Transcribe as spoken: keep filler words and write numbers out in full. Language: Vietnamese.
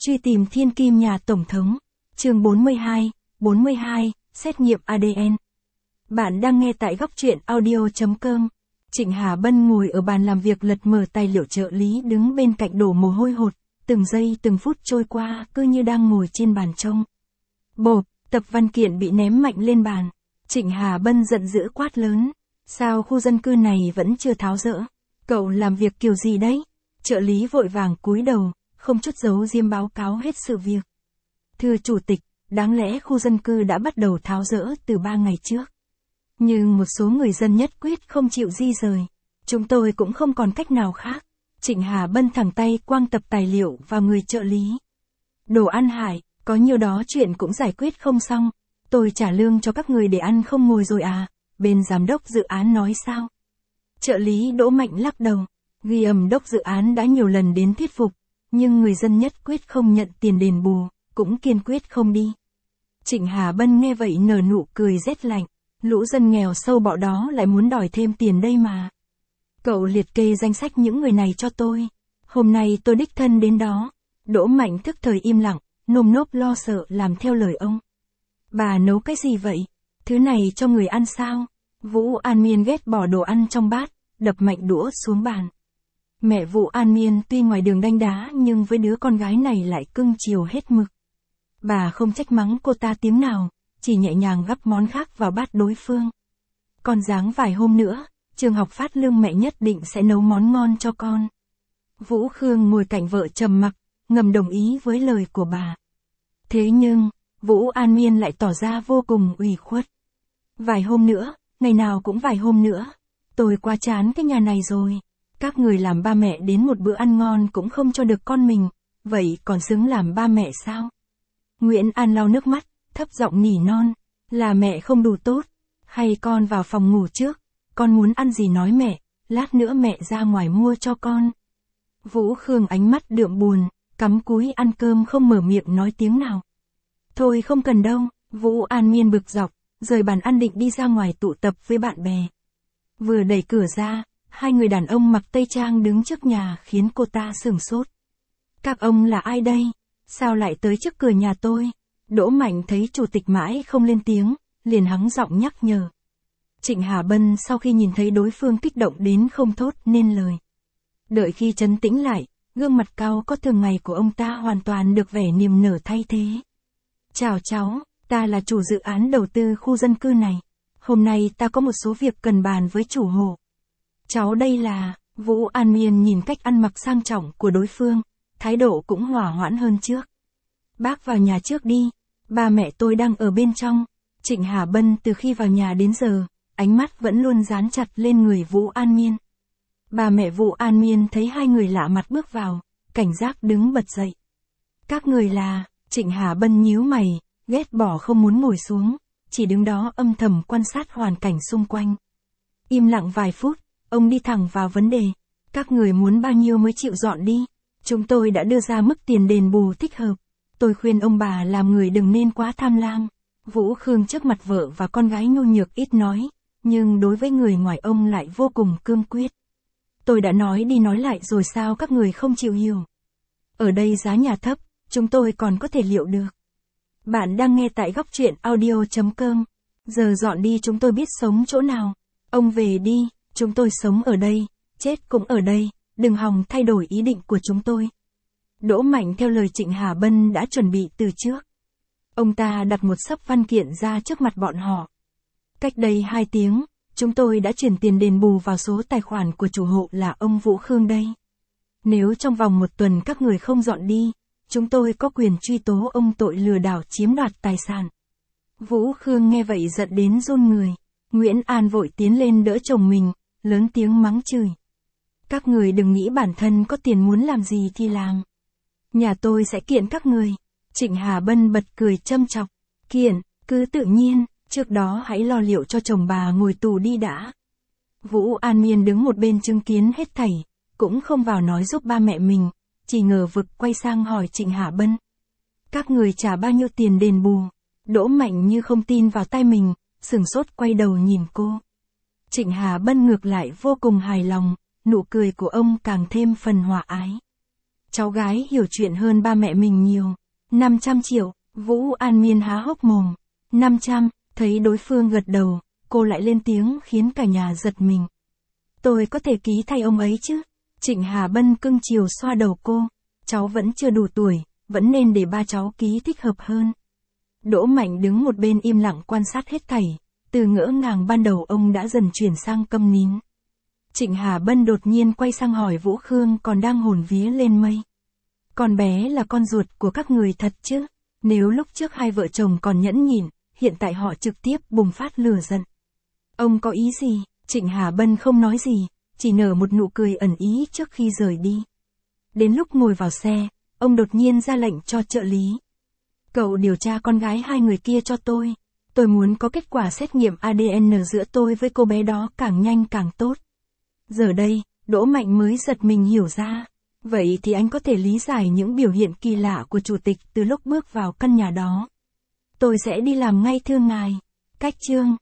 Truy tìm thiên kim nhà Tổng thống. Chương bốn mươi hai, bốn mươi hai, xét nghiệm a đê en. Bạn đang nghe tại góc truyện audio chấm com. Trịnh Hà Bân ngồi ở bàn làm việc lật mở tài liệu, trợ lý đứng bên cạnh đổ mồ hôi hột, từng giây từng phút trôi qua cứ như đang ngồi trên bàn trông. Bộp, tập văn kiện bị ném mạnh lên bàn. Trịnh Hà Bân giận dữ quát lớn. Sao khu dân cư này vẫn chưa tháo dỡ? Cậu làm việc kiểu gì đấy? Trợ lý vội vàng cúi đầu, không chút giấu diếm báo cáo hết sự việc. Thưa chủ tịch, đáng lẽ khu dân cư đã bắt đầu tháo dỡ từ ba ngày trước. Nhưng một số người dân nhất quyết không chịu di rời. Chúng tôi cũng không còn cách nào khác. Trịnh Hà Bân thẳng tay quăng tập tài liệu vào người trợ lý. Đồ ăn hại, có nhiều đó chuyện cũng giải quyết không xong. Tôi trả lương cho các người để ăn không ngồi rồi à? Bên giám đốc dự án nói sao? Trợ lý Đỗ Mạnh lắc đầu. Ghi âm đốc dự án đã nhiều lần đến thuyết phục, nhưng người dân nhất quyết không nhận tiền đền bù, cũng kiên quyết không đi. Trịnh Hà Bân nghe vậy nở nụ cười rét lạnh. Lũ dân nghèo sâu bọ đó lại muốn đòi thêm tiền đây mà. Cậu liệt kê danh sách những người này cho tôi. Hôm nay tôi đích thân đến đó. Đỗ Mạnh thức thời im lặng, nơm nớp lo sợ làm theo lời ông. Bà nấu cái gì vậy? Thứ này cho người ăn sao? Vũ An Miên ghét bỏ đồ ăn trong bát, đập mạnh đũa xuống bàn. Mẹ Vũ An Miên tuy ngoài đường đanh đá nhưng với đứa con gái này lại cưng chiều hết mực. Bà không trách mắng cô ta tiếng nào, chỉ nhẹ nhàng gắp món khác vào bát đối phương. Con dáng vài hôm nữa, trường học phát lương mẹ nhất định sẽ nấu món ngon cho con. Vũ Khương ngồi cạnh vợ trầm mặc, ngầm đồng ý với lời của bà. Thế nhưng, Vũ An Miên lại tỏ ra vô cùng ủy khuất. Vài hôm nữa, ngày nào cũng vài hôm nữa. Tôi quá chán cái nhà này rồi. Các người làm ba mẹ đến một bữa ăn ngon cũng không cho được con mình, vậy còn xứng làm ba mẹ sao? Nguyễn An lau nước mắt, thấp giọng nỉ non, là mẹ không đủ tốt, hay con vào phòng ngủ trước, con muốn ăn gì nói mẹ, lát nữa mẹ ra ngoài mua cho con. Vũ Khương ánh mắt đượm buồn, cắm cúi ăn cơm không mở miệng nói tiếng nào. Thôi không cần đâu, Vũ An Miên bực dọc, rời bàn ăn định đi ra ngoài tụ tập với bạn bè. Vừa đẩy cửa ra, hai người đàn ông mặc tây trang đứng trước nhà khiến cô ta sửng sốt. Các ông là ai đây? Sao lại tới trước cửa nhà tôi? Đỗ Mạnh thấy chủ tịch mãi không lên tiếng, liền hắng giọng nhắc nhở. Trịnh Hà Bân sau khi nhìn thấy đối phương kích động đến không thốt nên lời. Đợi khi trấn tĩnh lại, gương mặt cao có thường ngày của ông ta hoàn toàn được vẻ niềm nở thay thế. Chào cháu, ta là chủ dự án đầu tư khu dân cư này. Hôm nay ta có một số việc cần bàn với chủ hộ. Cháu đây là, Vũ An Miên nhìn cách ăn mặc sang trọng của đối phương, thái độ cũng hòa hoãn hơn trước. Bác vào nhà trước đi, ba mẹ tôi đang ở bên trong. Trịnh Hà Bân từ khi vào nhà đến giờ, ánh mắt vẫn luôn dán chặt lên người Vũ An Miên. Bà mẹ Vũ An Miên thấy hai người lạ mặt bước vào, cảnh giác đứng bật dậy. Các người là, Trịnh Hà Bân nhíu mày, ghét bỏ không muốn ngồi xuống, chỉ đứng đó âm thầm quan sát hoàn cảnh xung quanh. Im lặng vài phút, ông đi thẳng vào vấn đề. Các người muốn bao nhiêu mới chịu dọn đi? Chúng tôi đã đưa ra mức tiền đền bù thích hợp. Tôi khuyên ông bà làm người đừng nên quá tham lam. Vũ Khương trước mặt vợ và con gái nhu nhược ít nói, nhưng đối với người ngoài ông lại vô cùng cương quyết. Tôi đã nói đi nói lại rồi sao các người không chịu hiểu? Ở đây giá nhà thấp, chúng tôi còn có thể liệu được. Bạn đang nghe tại góc truyện audio chấm com. Giờ dọn đi chúng tôi biết sống chỗ nào. Ông về đi, chúng tôi sống ở đây, chết cũng ở đây, đừng hòng thay đổi ý định của chúng tôi. Đỗ Mạnh theo lời Trịnh Hà Bân đã chuẩn bị từ trước. Ông ta đặt một xấp văn kiện ra trước mặt bọn họ. Cách đây hai tiếng, chúng tôi đã chuyển tiền đền bù vào số tài khoản của chủ hộ là ông Vũ Khương đây. Nếu trong vòng một tuần các người không dọn đi, chúng tôi có quyền truy tố ông tội lừa đảo chiếm đoạt tài sản. Vũ Khương nghe vậy giận đến run người. Nguyễn An vội tiến lên đỡ chồng mình, lớn tiếng mắng chửi. Các người đừng nghĩ bản thân có tiền muốn làm gì thì làm. Nhà tôi sẽ kiện các người. Trịnh Hà Bân bật cười châm chọc. Kiện, cứ tự nhiên, trước đó hãy lo liệu cho chồng bà ngồi tù đi đã. Vũ An Miên đứng một bên chứng kiến hết thảy, cũng không vào nói giúp ba mẹ mình, chỉ ngờ vực quay sang hỏi Trịnh Hà Bân. Các người trả bao nhiêu tiền đền bù? Đỗ Mạnh như không tin vào tai mình, sửng sốt quay đầu nhìn cô. Trịnh Hà Bân ngược lại vô cùng hài lòng, nụ cười của ông càng thêm phần hòa ái. cháu gái hiểu chuyện hơn ba mẹ mình nhiều. năm trăm triệu, Vũ An Miên há hốc mồm. năm trăm, thấy đối phương gật đầu, cô lại lên tiếng khiến cả nhà giật mình. Tôi có thể ký thay ông ấy chứ? Trịnh Hà Bân cưng chiều xoa đầu cô. Cháu vẫn chưa đủ tuổi, vẫn nên để ba cháu ký thích hợp hơn. Đỗ Mạnh đứng một bên im lặng quan sát hết thảy, từ ngỡ ngàng ban đầu ông đã dần chuyển sang câm nín. Trịnh Hà Bân đột nhiên quay sang hỏi Vũ Khương còn đang hồn vía lên mây. Con bé là con ruột của các người thật chứ? Nếu lúc trước hai vợ chồng còn nhẫn nhịn, hiện tại họ trực tiếp bùng phát lửa giận. Ông có ý gì? Trịnh Hà Bân không nói gì, chỉ nở một nụ cười ẩn ý trước khi rời đi. Đến lúc ngồi vào xe, ông đột nhiên ra lệnh cho trợ lý. Cậu điều tra con gái hai người kia cho tôi. Tôi muốn có kết quả xét nghiệm a đê en giữa tôi với cô bé đó càng nhanh càng tốt. Giờ đây, Đỗ Mạnh mới giật mình hiểu ra. Vậy thì anh có thể lý giải những biểu hiện kỳ lạ của chủ tịch từ lúc bước vào căn nhà đó. Tôi sẽ đi làm ngay thưa ngài. Cách chương